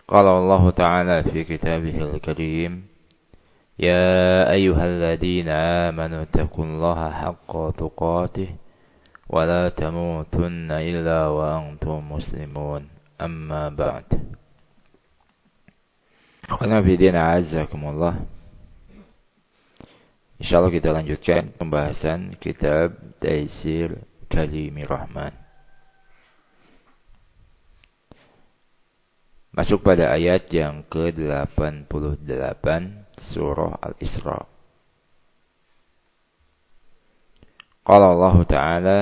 قال الله تعالى في كتابه الكريم يا أيها الذين آمنوا اتقوا الله حق تقاته ولا تموتن إلا وأنتم مسلمون أما بعد. Insyaallah kita lanjutkan pembahasan kitab Taisir Kalimir Rahman. Masuk pada ayat yang ke-88 surah Al-Isra. Qala Allah Ta'ala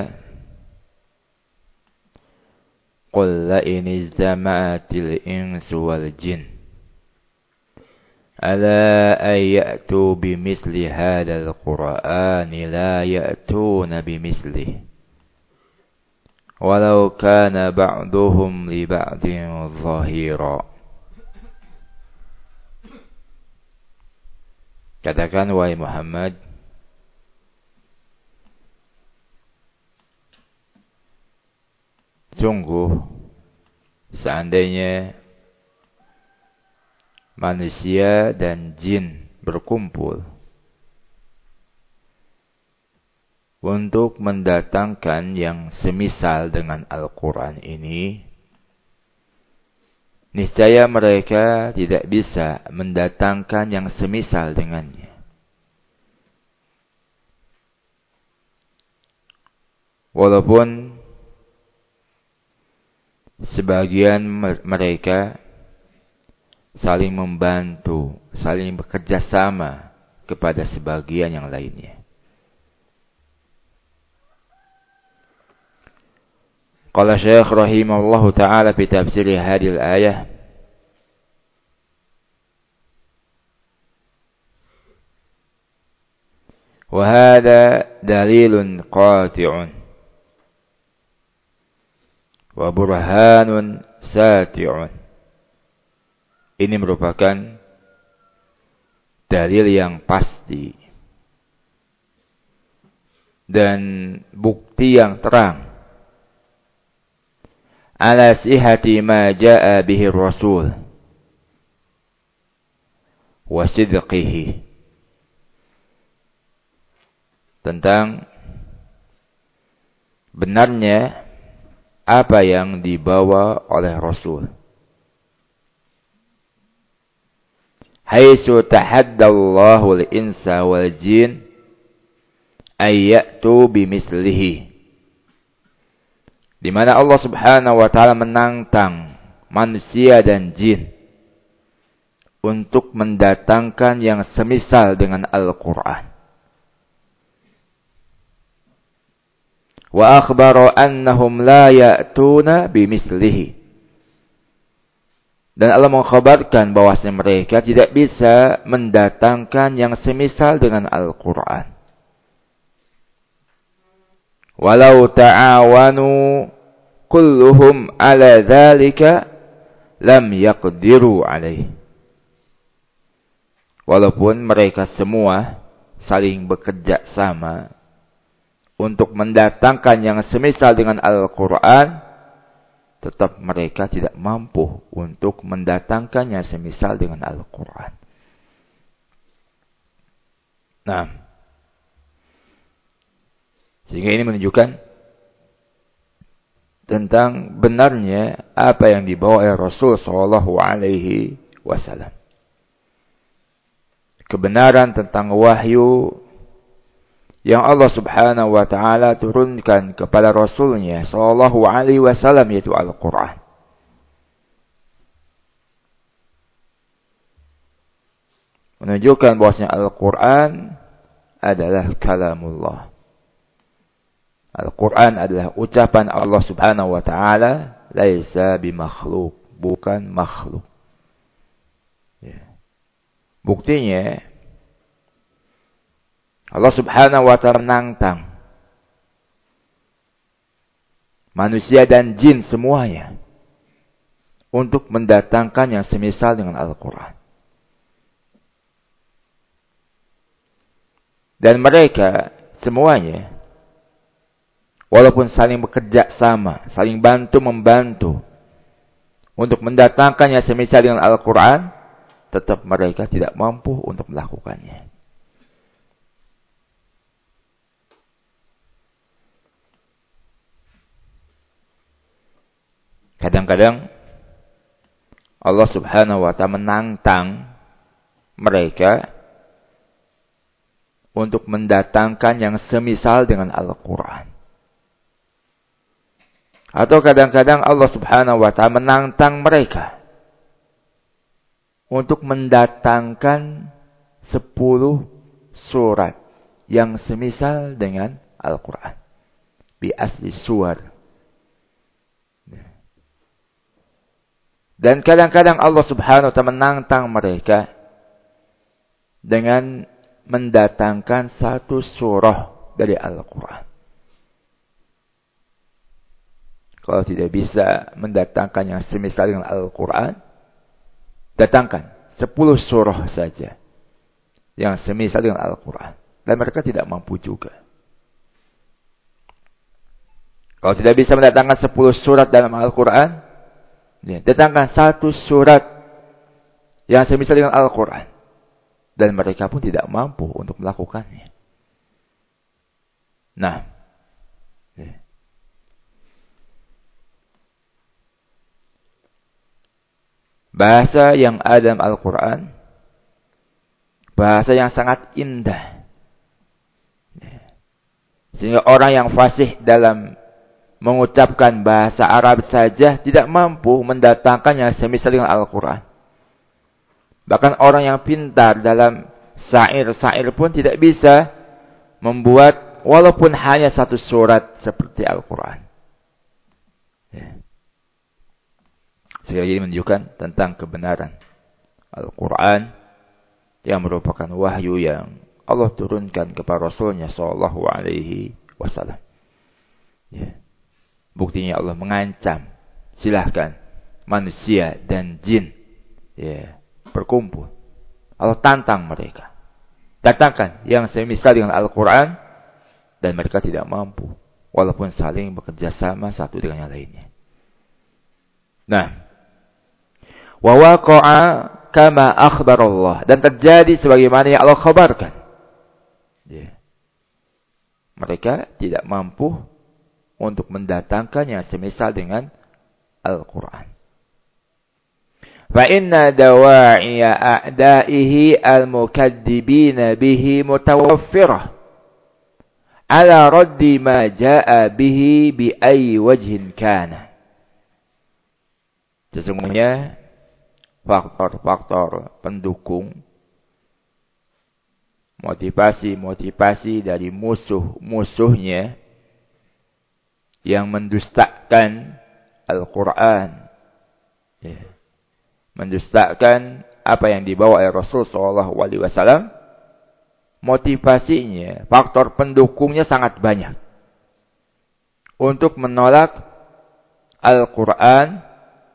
Qul la in iztama'atil insu wal jin ala an ya'tu bimithli hadzal qur'ani la ya'tuna bimithlihi walau kana ba'duhum li ba'din zahira. Katakan wahai Muhammad, sungguh seandainya manusia dan jin berkumpul untuk mendatangkan yang semisal dengan Al-Quran ini, niscaya mereka tidak bisa mendatangkan yang semisal dengannya. Walaupun sebagian mereka saling membantu, saling bekerja sama kepada sebagian yang lainnya. Qala Syekh rahimahullahu ta'ala fi tafsir hadhihi al-ayah wa hadha dalilun qati'un wa burhanun sati'un. Ini merupakan dalil yang pasti dan bukti yang terang ala sihhati ma jaa bihi Rasul wa sidqihi, tentang benarnya apa yang dibawa oleh Rasul. Haitsu tahaddallahu al-insa wal jin ay ya'tu bimithlihi, di mana Allah Subhanahu wa taala menantang manusia dan jin untuk mendatangkan yang semisal dengan Al-Qur'an. Wa akhbara annahum la ya'tuna bimithlihi, dan Allah mengkhabarkan bahwasanya mereka tidak bisa mendatangkan yang semisal dengan Al-Qur'an. Walau ta'awanu kulluhum ala dzalika lam yaqdiru alaih. Walaupun mereka semua saling bekerja sama untuk mendatangkan yang semisal dengan Al-Quran, tetap mereka tidak mampu untuk mendatangkan yang semisal dengan Al-Quran. Nah, sehingga ini menunjukkan tentang benarnya apa yang dibawa oleh Rasul sallallahu alaihi wasallam. Kebenaran tentang wahyu yang Allah Subhanahu wa taala turunkan kepada Rasulnya sallallahu alaihi wasallam, yaitu Al-Qur'an. Menunjukkan bahwasanya Al-Qur'an adalah kalamullah. Al-Quran adalah ucapan Allah Subhanahu wa ta'ala, laisa bimakhluk, bukan makhluk. Ya. Buktinya Allah Subhanahu wa ta'ala menantang manusia dan jin semuanya untuk mendatangkan yang semisal dengan Al-Quran. Dan mereka semuanya, walaupun saling bekerja sama, saling bantu-membantu untuk mendatangkan yang semisal dengan Al-Quran, tetap mereka tidak mampu untuk melakukannya. Kadang-kadang Allah Subhanahu wa ta'ala menantang mereka untuk mendatangkan yang semisal dengan Al-Quran. Atau kadang-kadang Allah Subhanahu wa ta'ala menantang mereka untuk mendatangkan 10 surat yang semisal dengan Al-Quran. Bi asli suar. Dan kadang-kadang Allah Subhanahu wa ta'ala menantang mereka dengan mendatangkan 1 surah dari Al-Quran. Kalau tidak bisa mendatangkan yang semisal dengan Al-Quran, datangkan 10 surah saja yang semisal dengan Al-Quran. Dan mereka tidak mampu juga. Kalau tidak bisa mendatangkan 10 surat dalam Al-Quran, datangkan 1 surat yang semisal dengan Al-Quran. Dan mereka pun tidak mampu untuk melakukannya. Nah, bahasa yang ada dalam Al-Quran, bahasa yang sangat indah. Sehingga orang yang fasih dalam mengucapkan bahasa Arab saja tidak mampu mendatangkan yang semisal dengan Al-Quran. Bahkan orang yang pintar dalam syair-syair pun tidak bisa membuat walaupun hanya 1 surat seperti Al-Quran. Sekali lagi menunjukkan tentang kebenaran Al-Quran yang merupakan wahyu yang Allah turunkan kepada Rasulnya Sallallahu Alaihi Wasallam. Buktinya Allah mengancam, silahkan manusia dan jin berkumpul. Allah tantang mereka. Datangkan yang semisal dengan Al-Quran, dan mereka tidak mampu. Walaupun saling bekerja sama satu dengan yang lainnya. Nah, wa waqa'a kama akhbarallah, dan terjadi sebagaimana yang Allah khabarkan. Mereka tidak mampu untuk mendatangkan yang semisal dengan Al-Quran. Fa inna dawa'iya a'da'ihi al-mukaddibina bihi mutawaffirah ala raddi ma ja'a bihi bi ayyi wajhin kana. Sesungguhnya faktor-faktor pendukung, motivasi dari musuh-musuhnya yang mendustakan Al-Quran, mendustakan apa yang dibawa oleh Rasul SAW, motivasinya, faktor pendukungnya sangat banyak untuk menolak Al-Quran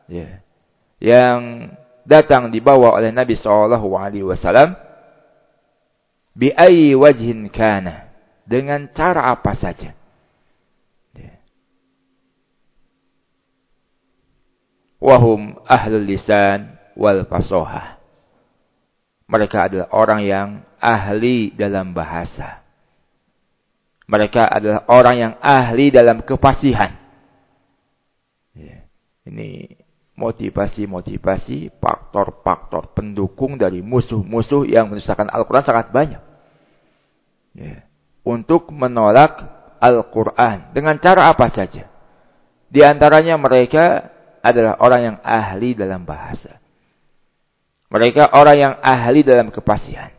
yang datang dibawa oleh Nabi SAW bi ayyi wajhin kana, dengan cara apa saja. Wahum ahlul lisan wal fasohah. Mereka adalah orang yang ahli dalam bahasa. Mereka adalah orang yang ahli dalam kefasihan. Ini motivasi, faktor-faktor pendukung dari musuh-musuh yang mendustakan Al-Quran sangat banyak. Untuk menolak Al-Quran dengan cara apa saja. Di antaranya mereka adalah orang yang ahli dalam bahasa. Mereka orang yang ahli dalam kefasihan.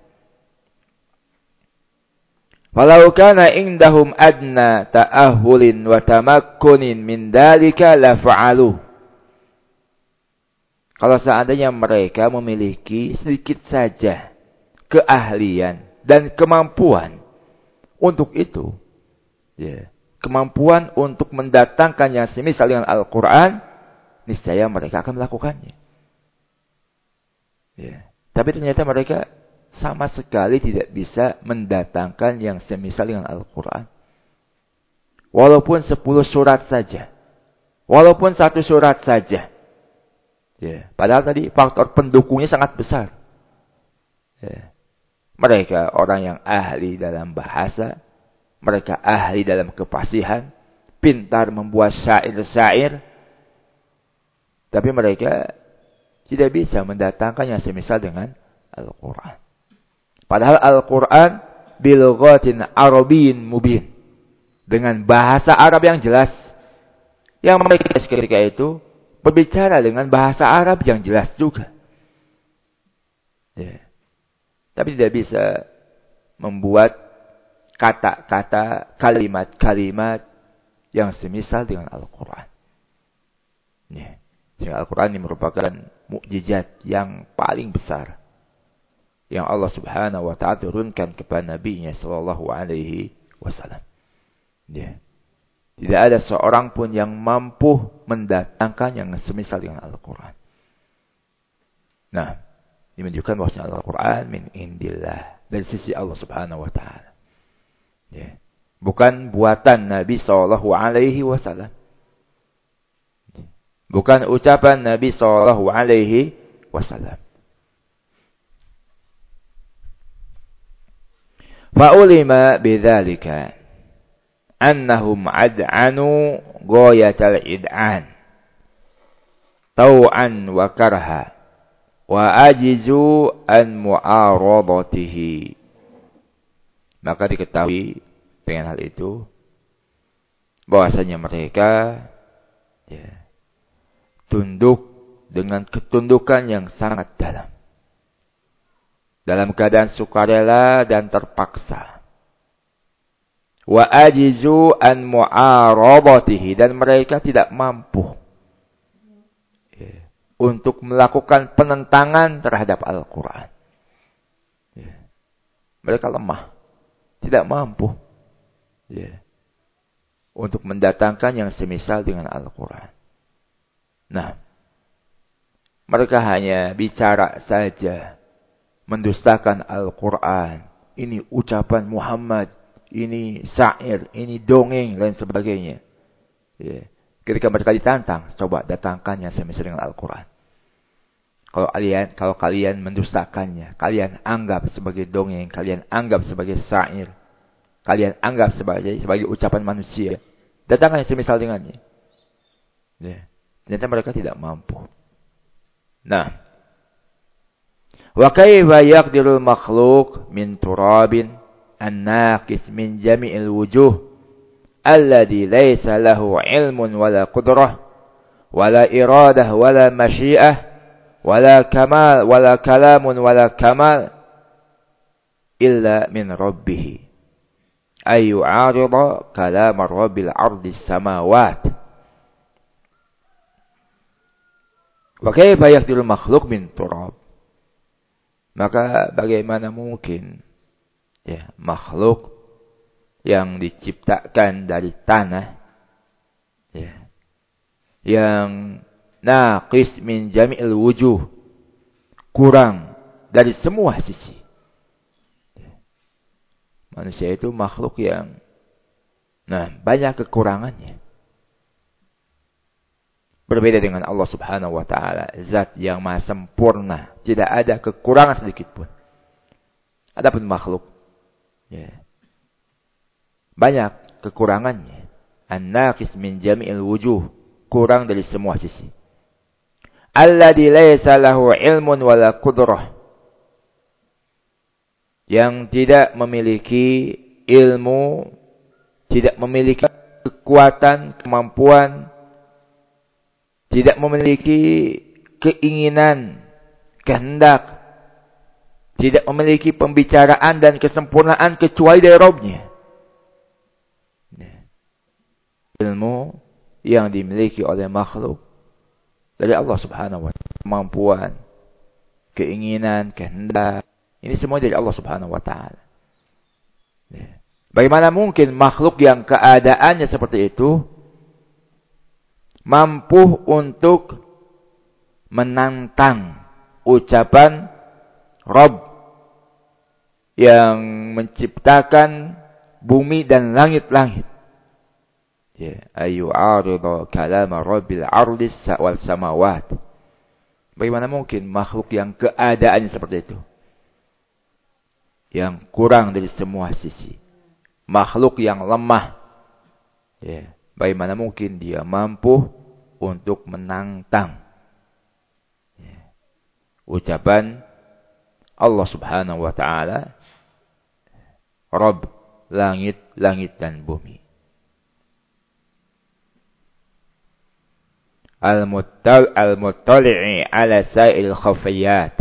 Walau kana indahum adna ta'ahulin wa tamakkunin min dalika la fa'aluh. Kalau seandainya mereka memiliki sedikit saja keahlian dan kemampuan untuk itu, kemampuan untuk mendatangkan yang semisal dengan Al-Quran, niscaya mereka akan melakukannya. Tapi ternyata mereka sama sekali tidak bisa mendatangkan yang semisal dengan Al-Quran. Walaupun 10 surat saja. Walaupun 1 surat saja. Ya, padahal tadi faktor pendukungnya sangat besar. Ya. Mereka orang yang ahli dalam bahasa, mereka ahli dalam kefasihan, pintar membuat syair-syair, tapi mereka tidak bisa mendatangkan yang semisal dengan Al-Quran. Padahal Al-Quran bilughatin arabiyyin mubin, dengan bahasa Arab yang jelas, yang mereka ketika itu berbicara dengan bahasa Arab yang jelas juga. Ya. Tapi tidak bisa membuat kata-kata, kalimat-kalimat yang semisal dengan Al-Quran. Ya. Sehingga Al-Quran ini merupakan mukjizat yang paling besar yang Allah Subhanahu wa Ta'ala turunkan kepada Nabi-Nya sallallahu alaihi wasallam. Ya. Tidak ada seorang pun yang mampu mendatangkan yang semisal dengan Al-Quran. Nah, ini menunjukkan bahwa Al-Quran min indillah, dari sisi Allah Subhanahu wa Ta'ala. Ya. Bukan buatan Nabi sallallahu alaihi wasallam. Bukan ucapan Nabi sallallahu alaihi wasallam. Fa'ulima bidzalika annahum ad'anu ghayatal id'an tau'an wa karha wa ajizu an mu'aradatihi. Maka diketahui dengan hal itu bahwasanya mereka tunduk dengan ketundukan yang sangat dalam keadaan sukarela dan terpaksa. Wa ajizu an mu'aradatihi, dan mereka tidak mampu untuk melakukan penentangan terhadap Al-Quran. Mereka lemah, tidak mampu untuk mendatangkan yang semisal dengan Al-Quran. Nah, mereka hanya bicara saja, mendustakan Al-Quran. Ini ucapan Muhammad, ini syair, ini dongeng, dan sebagainya. Ketika mereka ditantang, coba datangkan yang semisal dengan Al-Quran. Kalau kalian mendustakannya, kalian anggap sebagai dongeng, kalian anggap sebagai syair, kalian anggap sebagai ucapan manusia, datangkan yang semisal dengannya. Ternyata mereka tidak mampu. Nah, wa kaifa yaqdirul makhluq min turabin an-naqis min jami'il wujuh alladhi laysa lahu ilmun wala qudrah wala iradah wala masyiah wala kamal wala kalamun wala kamal illa min rabbih ay yu'arida kalam rabbil ardi samawat. Wa kaifa yaqdirul makhluq min turab. Maka bagaimana mungkin makhluk yang diciptakan dari tanah, yang naqis min jami'il wujuh, kurang dari semua sisi. Manusia itu makhluk yang banyak kekurangannya. Berbeda dengan Allah Subhanahu wa Ta'ala, zat yang maha sempurna, tidak ada kekurangan sedikit pun. Adapun makhluk banyak kekurangannya. An-naqis min jami'il wujuh, kurang dari semua sisi. Alladzi laysa lahu ilmun wala qudrah, yang tidak memiliki ilmu, tidak memiliki kekuatan, kemampuan, tidak memiliki keinginan, kehendak, tidak memiliki pembicaraan dan kesempurnaan kecuali dari Rabb-Nya. Ilmu yang dimiliki oleh makhluk dari Allah Subhanahu wa Ta'ala, kemampuan, keinginan, kehendak, ini semua dari Allah Subhanahu wa Ta'ala. Bagaimana mungkin makhluk yang keadaannya seperti itu mampu untuk menantang ucapan Rabb yang menciptakan bumi dan langit-langit. Ayu arida kalam Rabbil ardi wal samawat. Bagaimana mungkin makhluk yang keadaannya seperti itu? Yang kurang dari semua sisi. Makhluk yang lemah. Ya. Bagaimana mungkin dia mampu untuk menantang ucapan Allah Subhanahu wa taala, Rabb langit dan bumi. Al-muttali'i ala sa'il khafiyat.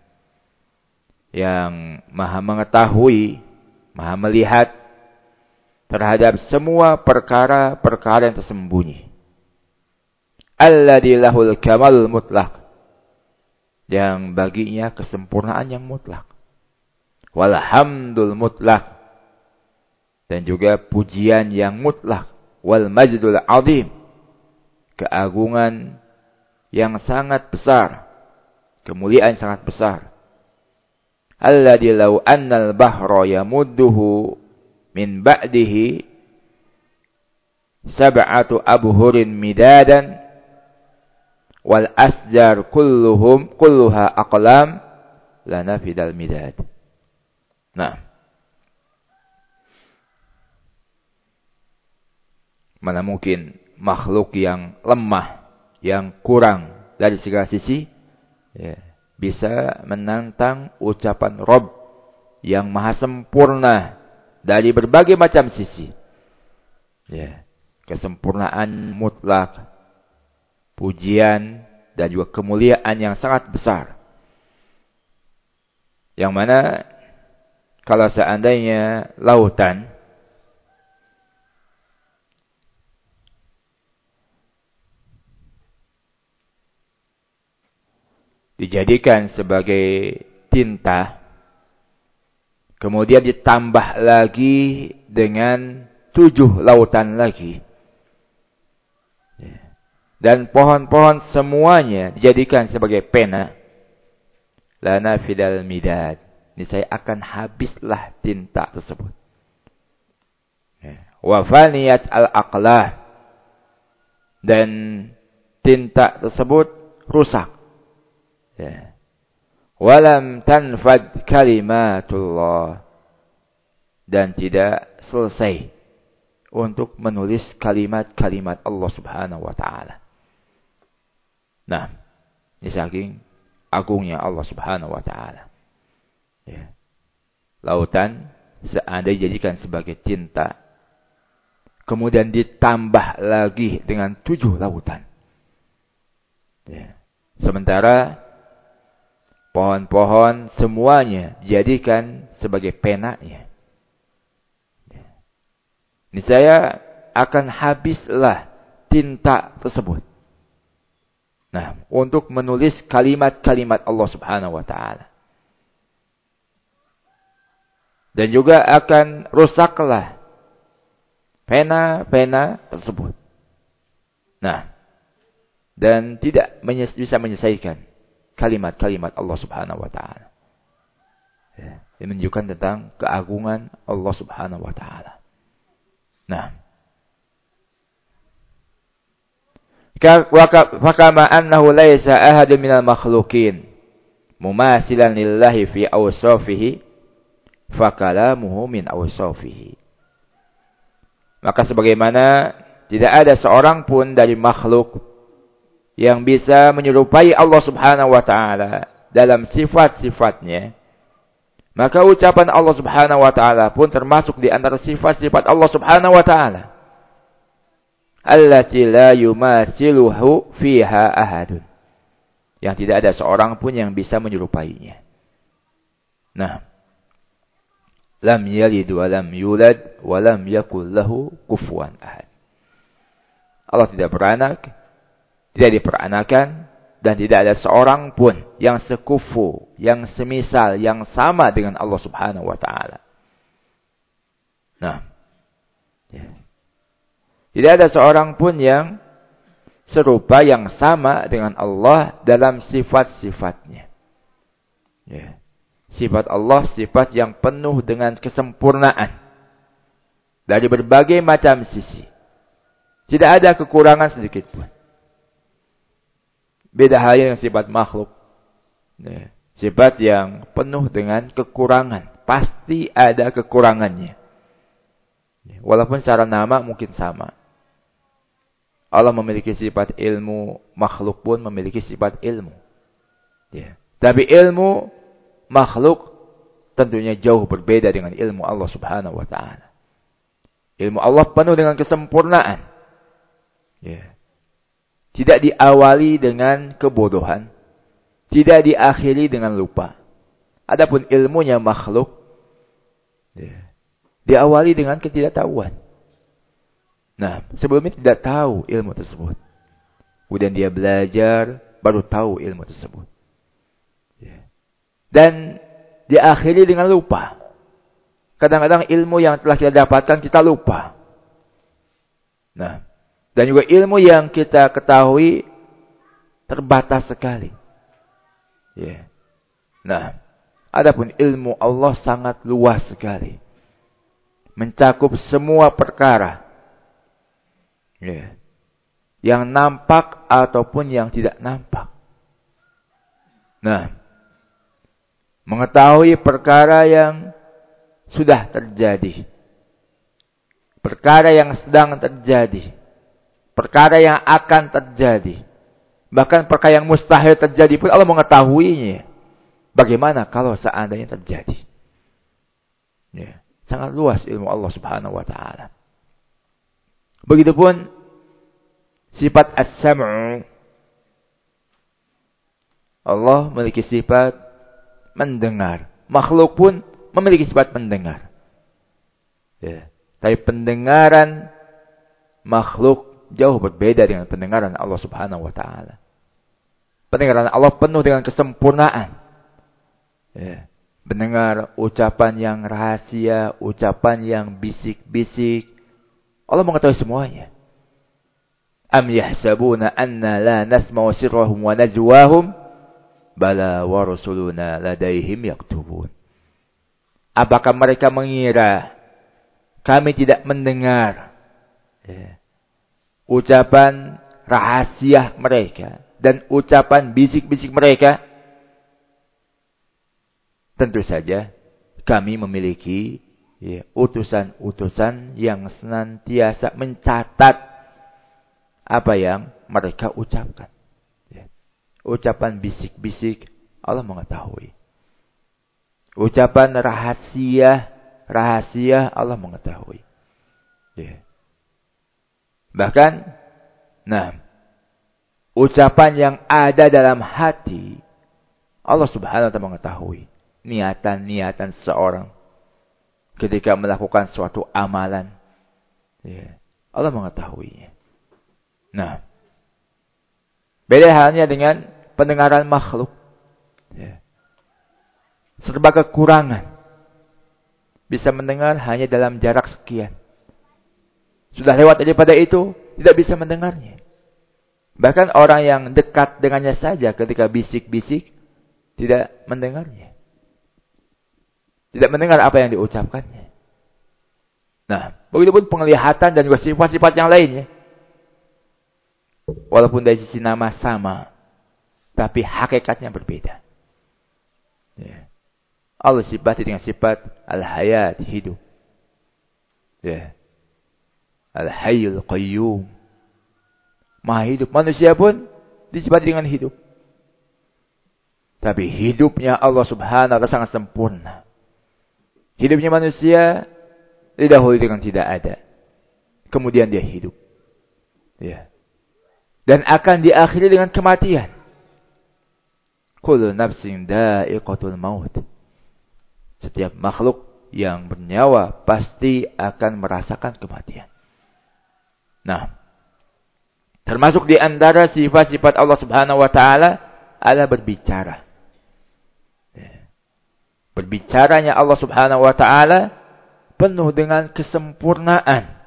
Yang maha mengetahui, maha melihat terhadap semua perkara-perkara yang tersembunyi. Alladzi lahul kamalul mutlaq. Yang baginya kesempurnaan yang mutlak. Walhamdul mutlak. Dan juga pujian yang mutlak. Wal majdul azim. Keagungan yang sangat besar. Kemuliaan sangat besar. Alladzi law annal bahra yamudduhu min ba'dihi sab'atu abhurin midadan wal asjar kulluha aqlam lanafidal midad. Nah, mana mungkin makhluk yang lemah, yang kurang dari segala sisi, ya, bisa menantang ucapan Rabb yang maha sempurna dari berbagai macam sisi. Ya, kesempurnaan mutlak, pujian dan juga kemuliaan yang sangat besar. Yang mana kalau seandainya lautan dijadikan sebagai tinta, kemudian ditambah lagi dengan 7 lautan lagi, dan pohon-pohon semuanya dijadikan sebagai pena, lana fidal midad, niscaya akan habislah tinta tersebut. Wa faniyat al-aqlah, dan tinta tersebut rusak. Walam tanfad kalimatullah, dan tidak selesai untuk menulis kalimat-kalimat Allah Subhanahu wa taala. Nah, ini saking agungnya Allah Subhanahu wa taala. Ya. Lautan seandainya dijadikan sebagai tinta, kemudian ditambah lagi dengan 7 lautan. Ya. Sementara pohon-pohon semuanya dijadikan sebagai penanya. Niscaya akan habislah tinta tersebut. Nah, untuk menulis kalimat-kalimat Allah Subhanahu wa taala. Dan juga akan rusaklah pena-pena tersebut. Nah, dan tidak bisa menyelesaikan kalimat-kalimat Allah Subhanahu wa taala. Ya, ini menunjukkan tentang keagungan Allah Subhanahu wa taala. Nah, fakama annahu laisa ahadun minal makhluqin mumasilan lillahi fi awsafihi fakalamuhu min awsafihi. Maka sebagaimana tidak ada seorang pun dari makhluk yang bisa menyerupai Allah Subhanahu wa taala dalam sifat-sifatnya, maka ucapan Allah Subhanahu wa taala pun termasuk di antara sifat-sifat Allah Subhanahu wa taala. Allati la yumasiluhu fiha ahadun. Yang tidak ada seorang pun yang bisa menyerupainya. Nah, lam yalid wa lam yulad wa lam yakul lahu kufuwan ahad. Allah tidak beranak, tidak diperanakan, dan tidak ada seorang pun yang sekufu, yang semisal, yang sama dengan Allah Subhanahu wa taala. Nah, ya. Tidak ada seorang pun yang serupa, yang sama dengan Allah dalam sifat-sifatnya. Ya. Sifat Allah, sifat yang penuh dengan kesempurnaan dari berbagai macam sisi. Tidak ada kekurangan sedikit pun. Beda halnya dengan sifat makhluk. Ya. Sifat yang penuh dengan kekurangan. Pasti ada kekurangannya. Ya. Walaupun secara nama mungkin sama. Allah memiliki sifat ilmu, makhluk pun memiliki sifat ilmu. Ya. Tapi ilmu makhluk tentunya jauh berbeda dengan ilmu Allah Subhanahu wa taala. Ilmu Allah penuh dengan kesempurnaan. Ya. Tidak diawali dengan kebodohan, tidak diakhiri dengan lupa. Adapun ilmunya makhluk, ya, diawali dengan ketidaktahuan. Nah, sebelumnya tidak tahu ilmu tersebut. Kemudian dia belajar, baru tahu ilmu tersebut. Ya. Dan diakhiri dengan lupa. Kadang-kadang ilmu yang telah kita dapatkan kita lupa. Nah, dan juga ilmu yang kita ketahui terbatas sekali. Ya. Nah, adapun ilmu Allah sangat luas sekali. Mencakup semua perkara. Ya. Yang nampak ataupun yang tidak nampak. Nah, mengetahui perkara yang sudah terjadi. Perkara yang sedang terjadi. Perkara yang akan terjadi. Bahkan perkara yang mustahil terjadi pun Allah mengetahuinya. Bagaimana kalau seandainya terjadi? Ya, sangat luas ilmu Allah Subhanahu wa taala. Begitupun sifat as-sam'u. Allah memiliki sifat mendengar. Makhluk pun memiliki sifat mendengar. Ya, tapi pendengaran makhluk jauh berbeda dengan pendengaran Allah Subhanahu wa taala. Pendengaran Allah penuh dengan kesempurnaan. Ya. Mendengar ucapan yang rahasia, ucapan yang bisik-bisik. Allah mengetahui semuanya. Am yahsabuna anna la nasma'u sirrahum wa najwahum bala wa rusuluna ladaihim yaktubun. Apakah mereka mengira kami tidak mendengar ucapan rahasia mereka dan ucapan bisik-bisik mereka? Tentu saja kami memiliki utusan-utusan yang senantiasa mencatat apa yang mereka ucapkan. Ucapan bisik-bisik Allah mengetahui. Ucapan rahasia Allah mengetahui. Bahkan, ucapan yang ada dalam hati Allah Subhanahu wa taala mengetahui. Niatan-niatan seseorang ketika melakukan suatu amalan, Allah mengetahuinya. Nah, beda halnya dengan pendengaran makhluk. Serba kekurangan. Bisa mendengar hanya dalam jarak sekian. Sudah lewat daripada itu, tidak bisa mendengarnya. Bahkan orang yang dekat dengannya saja ketika bisik-bisik, tidak mendengarnya. Tidak mendengar apa yang diucapkannya. Nah, begitupun penglihatan dan juga sifat-sifat yang lainnya. Walaupun dari sisi nama sama, tapi hakikatnya berbeda. Allah sifati dengan sifat al-hayat, hidup. Al-hayyul qayyum. Maha hidup. Manusia pun disifati dengan hidup. Tapi hidupnya Allah Subhanahu wa taala sangat sempurna. Hidupnya manusia didahului dengan tidak ada. Kemudian dia hidup. Dan akan diakhiri dengan kematian. Kullu nafsin dha'iqatul maut. Setiap makhluk yang bernyawa pasti akan merasakan kematian. Nah, termasuk di antara sifat-sifat Allah Subhanahu wa taala adalah berbicara. Berbicaranya Allah Subhanahu wa taala penuh dengan kesempurnaan.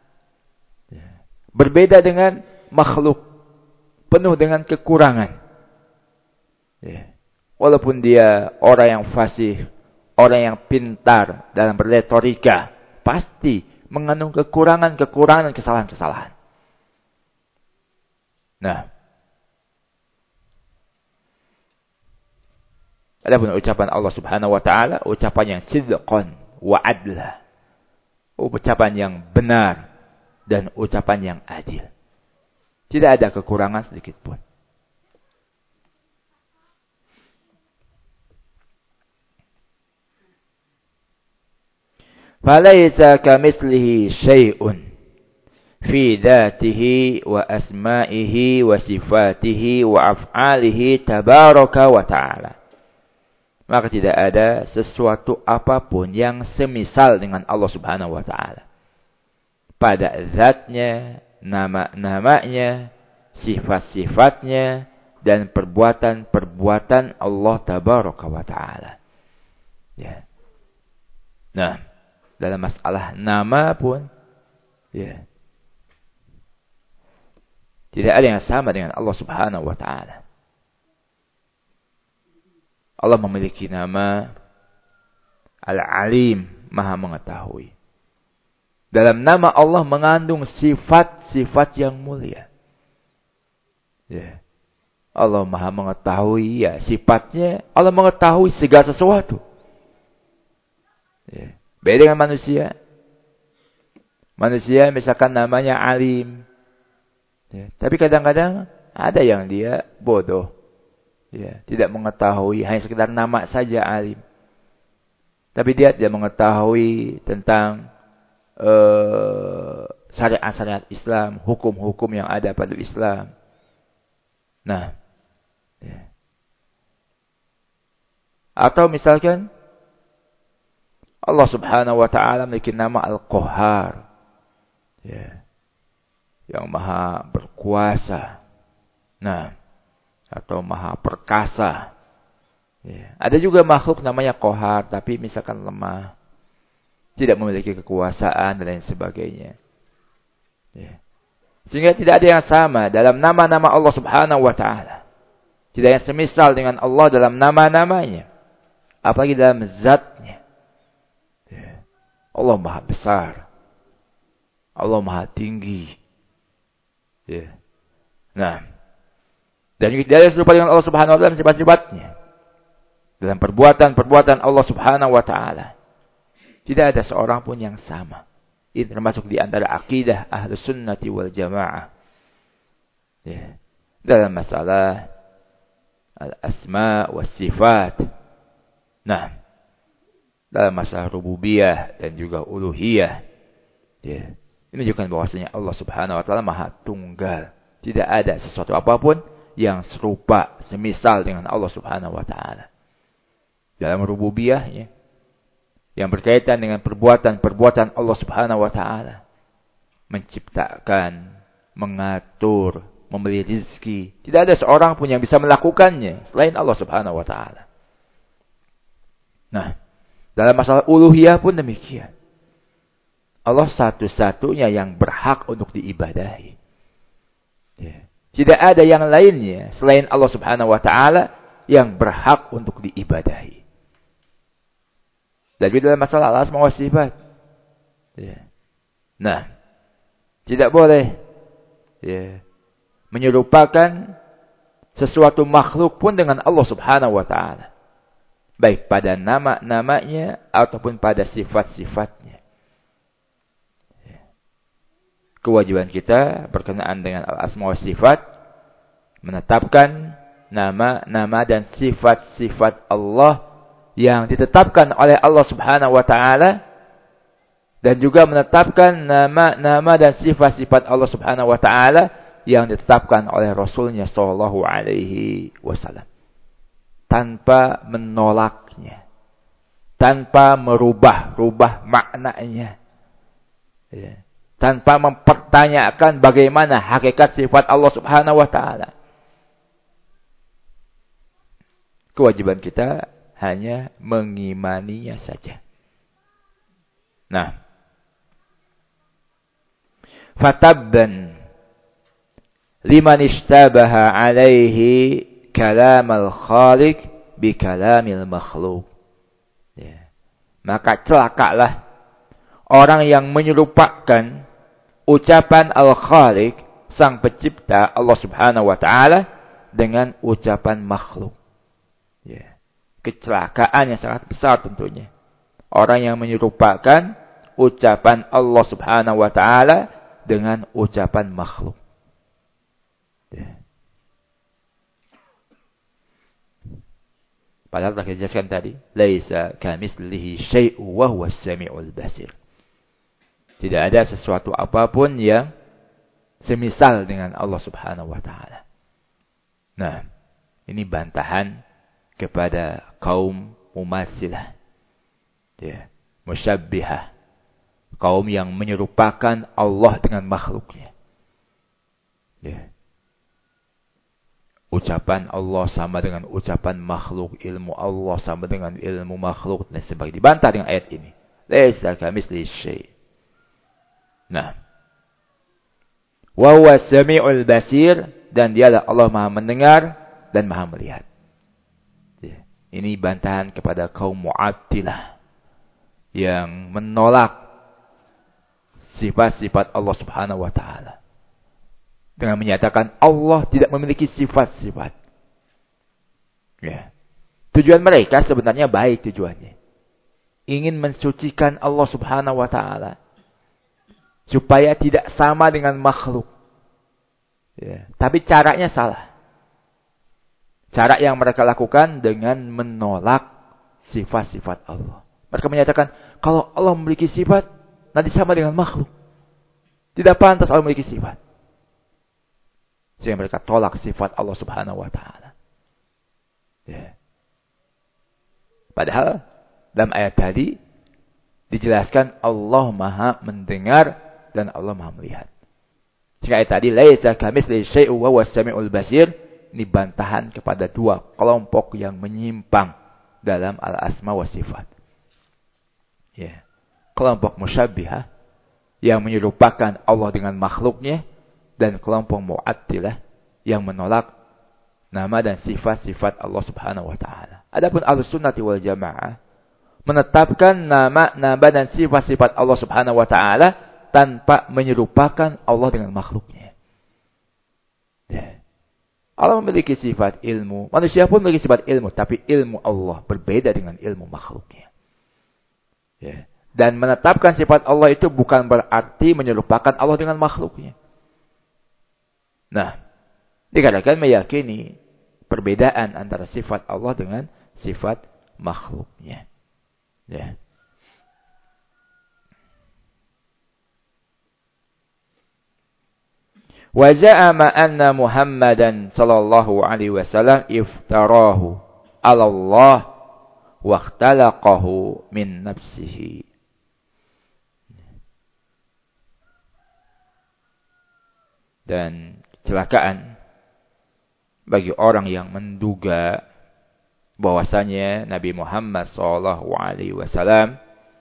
Berbeda dengan makhluk, penuh dengan kekurangan. Walaupun dia orang yang fasih, orang yang pintar dalam berretorika, pasti mengandung kekurangan dan kesalahan-kesalahan. Nah, Adapun ucapan Allah Subhanahu wa taala ucapan yang sidqan wa adla. Ucapan yang benar dan ucapan yang adil. Tidak ada kekurangan sedikit pun. Falaisa kamitslihi syai'un fi dzatihi wa asma'ihi wa sifatihi wa af'alihi tabaraka wa ta'ala. Maka tidak ada sesuatu apapun yang semisal dengan Allah Subhanahu wa taala. Pada zatnya, nama-namanya, sifat-sifatnya, dan perbuatan-perbuatan Allah Tabaraka wa ta'ala. Ya. Nah, dalam masalah nama pun, ya, tidak ada yang sama dengan Allah Subhanahu wa ta'ala. Allah memiliki nama Al-Alim, Maha Mengetahui. Dalam nama Allah mengandung sifat-sifat yang mulia. Ya. Allah Maha Mengetahui, ya, sifatnya Allah mengetahui segala sesuatu. Ya. Beda dengan manusia. Manusia misalkan namanya Alim. Ya. Tapi kadang-kadang ada yang dia bodoh. Ya, tidak mengetahui, hanya sekedar nama saja Alim. Tapi dia tidak mengetahui tentang syariat-syariat Islam, hukum-hukum yang ada pada Islam. Nah, ya. Atau misalkan Allah Subhanahu wa taala memiliki nama Al-Qahhar. Ya. Yang Maha berkuasa. Nah, atau Maha perkasa. Ya. Ada juga makhluk namanya Qahhar, tapi misalkan lemah, tidak memiliki kekuasaan dan lain sebagainya. Ya. Sehingga tidak ada yang sama dalam nama-nama Allah Subhanahu wa taala. Tidak yang semisal dengan Allah dalam nama-namanya, apalagi dalam zatnya. Ya. Allah Maha besar. Allah Maha tinggi. Ya. Nah, dan tidak ada serupa dengan Allah Subhanahu wa taala dalam sifat-sifatnya. Dalam perbuatan-perbuatan Allah Subhanahu wa taala. Tidak ada seorang pun yang sama. Ini termasuk di antara akidah Ahlus Sunnati wal Jamaah. Ya. Dalam masalah al-asma was sifat. Nah, dalam masalah rububiyah dan juga uluhiyah. Ya. Ini menunjukkan bahwasanya Allah Subhanahu wa taala Maha Tunggal. Tidak ada sesuatu apapun yang serupa, semisal dengan Allah Subhanahu wa taala. Dalam rububiyahnya, yang berkaitan dengan perbuatan-perbuatan Allah Subhanahu wa taala. Menciptakan, mengatur, memberi rezeki. Tidak ada seorang pun yang bisa melakukannya selain Allah Subhanahu wa taala. Nah, dalam masalah uluhiyah pun demikian. Allah satu-satunya yang berhak untuk diibadahi. Ya. Tidak ada yang lainnya selain Allah Subhanahu wa taala yang berhak untuk diibadahi. Dan dalam masalah al-asma wa sifat. Ya. Nah, tidak boleh, ya, menyerupakan sesuatu makhluk pun dengan Allah Subhanahu wa taala. Baik pada nama-namanya ataupun pada sifat-sifatnya. Kewajiban kita berkenaan dengan al-asma wa sifat, menetapkan nama-nama dan sifat-sifat Allah yang ditetapkan oleh Allah Subhanahu wa taala, dan juga menetapkan nama-nama dan sifat-sifat Allah Subhanahu wa taala yang ditetapkan oleh Rasulnya sallallahu alaihi wasallam, tanpa menolaknya, tanpa merubah-rubah maknanya, ya, tanpa mempertanyakan bagaimana hakikat sifat Allah Subhanahu wa taala. Kewajiban kita hanya mengimaninya saja. Nah, fatabban liman ishtabaha alaihi kalam al-khaliq bi kalamil makhluk. Ya. Maka celakalah orang yang menyerupakan ucapan al-khaliq, sang pencipta Allah Subhanahu wa taala, dengan ucapan makhluk. Ya. kecelakaan yang sangat besar tentunya. Orang yang menyerupakan ucapan Allah Subhanahu wa taala dengan ucapan makhluk. Ya. Padahal telah dijelaskan tadi, laisa kamitslihi syai'un wa huwas samiul basir. Tidak ada sesuatu apapun yang semisal dengan Allah Subhanahu wa taala. Nah, ini bantahan kepada kaum mumatsilah. Ya, musyabbihah. Kaum yang menyerupakan Allah dengan makhluknya. Ya. Ucapan Allah sama dengan ucapan makhluk, ilmu Allah sama dengan ilmu makhluk, dan sebagainya. Dibantah dengan ayat ini. Laisa kamitslihi syai'. Nah, wa huwas samiul basir, dan dialah Allah Maha mendengar dan Maha melihat. Ya. Ini bantahan kepada kaum Mu'attilah yang menolak sifat-sifat Allah Subhanahu wa taala. Dengan menyatakan Allah tidak memiliki sifat-sifat. Ya. Tujuan mereka sebenarnya baik tujuannya. Ingin mensucikan Allah Subhanahu wa taala supaya tidak sama dengan makhluk. Ya. Tapi caranya salah. Cara yang mereka lakukan dengan menolak sifat-sifat Allah. Mereka menyatakan kalau Allah memiliki sifat, nanti sama dengan makhluk. Tidak pantas Allah memiliki sifat. Sehingga mereka tolak sifat Allah Subhanahu wa taala. Ya. Padahal dalam ayat tadi dijelaskan Allah Maha mendengar dan Allah Maha melihat. Jika ayat tadi laisa kamitslihi syai'un wa huwas samiul basir, ini bantahan kepada dua kelompok yang menyimpang dalam al-asma wa sifat. Ya. Kelompok musyabbihah yang menyerupakan Allah dengan makhluknya, dan kelompok Mu'attilah yang menolak nama dan sifat-sifat Allah Subhanahu wa taala. Adapun Ahlussunnah wal Jamaah menetapkan nama dan sifat-sifat Allah Subhanahu wa taala tanpa menyerupakan Allah dengan makhluknya. Ya. Allah memiliki sifat ilmu, manusia pun memiliki sifat ilmu, tapi ilmu Allah berbeda dengan ilmu makhluknya. Ya. Dan menetapkan sifat Allah itu bukan berarti menyerupakan Allah dengan makhluknya. Nah, dikatakan meyakini perbedaan antara sifat Allah dengan sifat makhluknya. Ya. Wa za'ama anna Muhammadan sallallahu alaihi wasallam iftarahu 'ala Allah wa ikhtalaqahu min nafsihi. Dan kecelakaan bagi orang yang menduga bahwasanya Nabi Muhammad SAW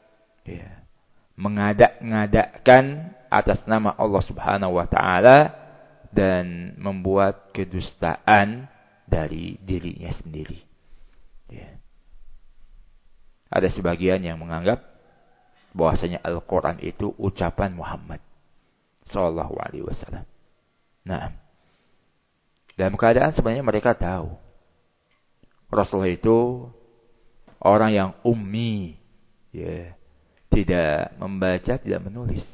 mengadak-ngadakkan atas nama Allah Subhanahu wa taala dan membuat kedustaan dari dirinya sendiri. Ya. Ada sebagian yang menganggap bahwasanya Al-Qur'an itu ucapan Muhammad sallallahu alaihi wasallam. Nah, dalam keadaan sebenarnya mereka tahu Rasulullah itu orang yang ummi, ya, tidak membaca, tidak menulis.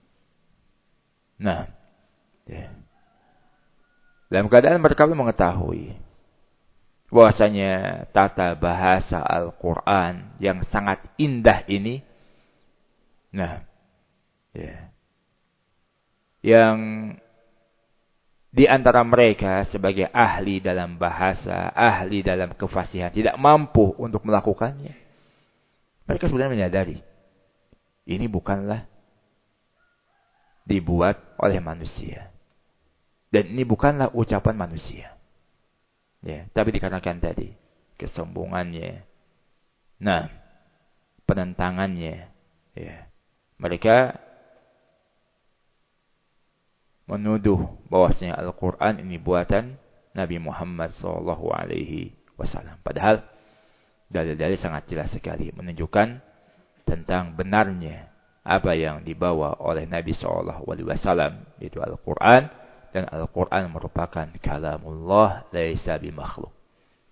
Nah, ya, dalam keadaan mereka mengetahui bahwasanya tata bahasa Al-Quran yang sangat indah ini, nah, ya, yang di antara mereka sebagai ahli dalam bahasa, ahli dalam kefasihan, tidak mampu untuk melakukannya. Mereka sebenarnya menyadari, ini bukanlah dibuat oleh manusia. Dan ini bukanlah ucapan manusia. Ya, tapi dikarenakan tadi, kesombongannya, nah, penentangannya, ya, mereka menuduh bahwasanya Al-Quran ini buatan Nabi Muhammad SAW. Padahal dalil-dalil sangat jelas sekali menunjukkan tentang benarnya apa yang dibawa oleh Nabi SAW, yaitu Al-Quran, dan Al-Quran merupakan kalamullah laisa bimakhluk.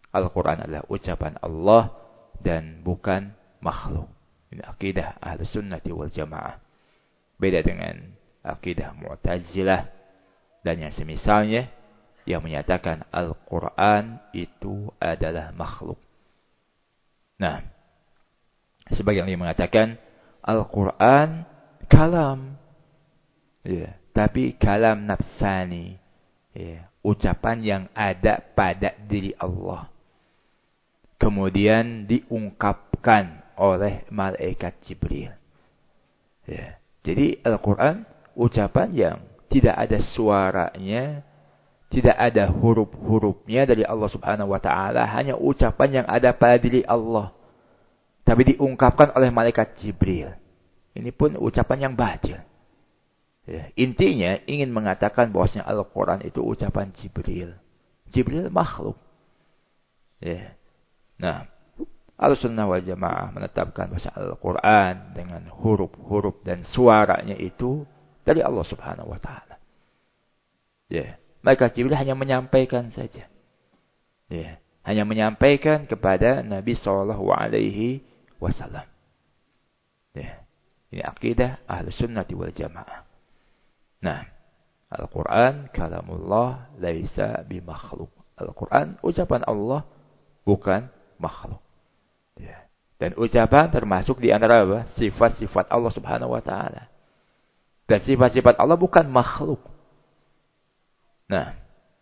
Al-Quran adalah ucapan Allah dan bukan makhluk. Ini akidah Ahlus Sunnati wal Jamaah. Beda dengan akidah Mu'tazilah dan yang semisalnya yang menyatakan Al-Quran itu adalah makhluk. Nah, sebagian yang mengatakan Al-Quran kalam, ya, tapi kalam nafsani, ya, ucapan yang ada pada diri Allah, kemudian diungkapkan oleh malaikat Jibril. Ya. Jadi Al-Quran ucapan yang tidak ada suaranya, tidak ada huruf-hurufnya dari Allah Subhanahu wa taala, hanya ucapan yang ada pada diri Allah, tapi diungkapkan oleh malaikat Jibril. Ini pun ucapan yang batil. Ya. Intinya ingin mengatakan bahwasanya Al-Quran itu ucapan Jibril. Jibril makhluk. Ya. Nah, Ahlussunnah wal Jamaah menetapkan bahwa Al-Quran dengan huruf-huruf dan suaranya itu dari Allah Subhanahu wa taala. Ya, malaikat Jibril hanya menyampaikan saja. Ya, hanya menyampaikan kepada Nabi sallallahu alaihi wasallam. Ya. Ini akidah Ahlussunnah wal Jamaah. Nah, Al-Quran kalamullah laisa bimakhluk. Al-Quran ucapan Allah bukan makhluk. Ya. Dan ucapan termasuk di antara apa? Sifat-sifat Allah Subhanahu wa taala. Dan sifat-sifat Allah bukan makhluk. Nah,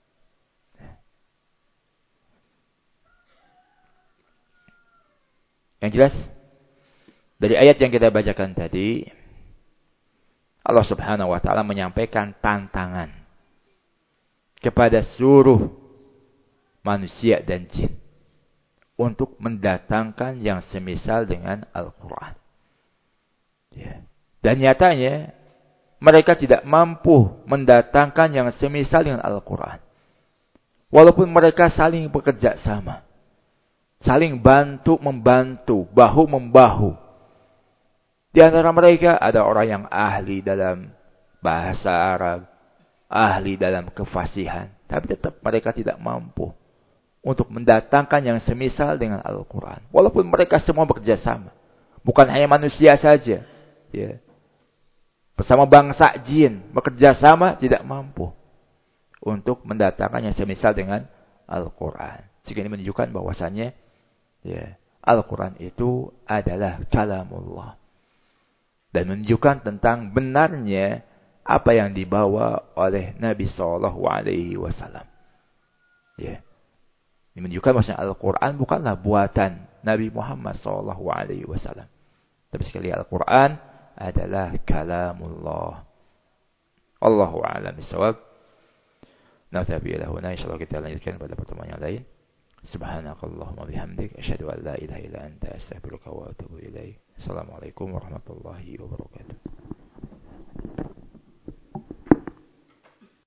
yang jelas dari ayat yang kita bacakan tadi, Allah Subhanahu wa taala menyampaikan tantangan kepada seluruh manusia dan jin untuk mendatangkan yang semisal dengan Al-Quran. Ya. Dan nyatanya mereka tidak mampu mendatangkan yang semisal dengan Al-Quran. Walaupun mereka saling bekerja sama, saling bantu-membantu, bahu-membahu. Di antara mereka ada orang yang ahli dalam bahasa Arab, ahli dalam kefasihan, tapi tetap mereka tidak mampu untuk mendatangkan yang semisal dengan Al-Quran. Walaupun mereka semua bekerja sama. Bukan hanya manusia saja. Ya. Bersama bangsa jin. Bekerja sama tidak mampu untuk mendatangkan yang semisal dengan Al-Quran. Jika ini menunjukkan bahwasannya ya, Al-Quran itu adalah kalamullah. Dan menunjukkan tentang benarnya apa yang dibawa oleh Nabi SAW. Ya. Ini menunjukkan bahwa Al-Quran bukanlah buatan Nabi Muhammad SAW. Tapi sekali Al-Quran adalah kalamullah. Allahu a'lam bishawab. Naktafi ila huna, insyaallah kita lanjutkan pada pertemuan yang lain. Subhanakallahumma bihamdik asyhadu an la ilaha illa anta astaghfiruka wa atubu ilaik. Assalamualaikum warahmatullahi wabarakatuh.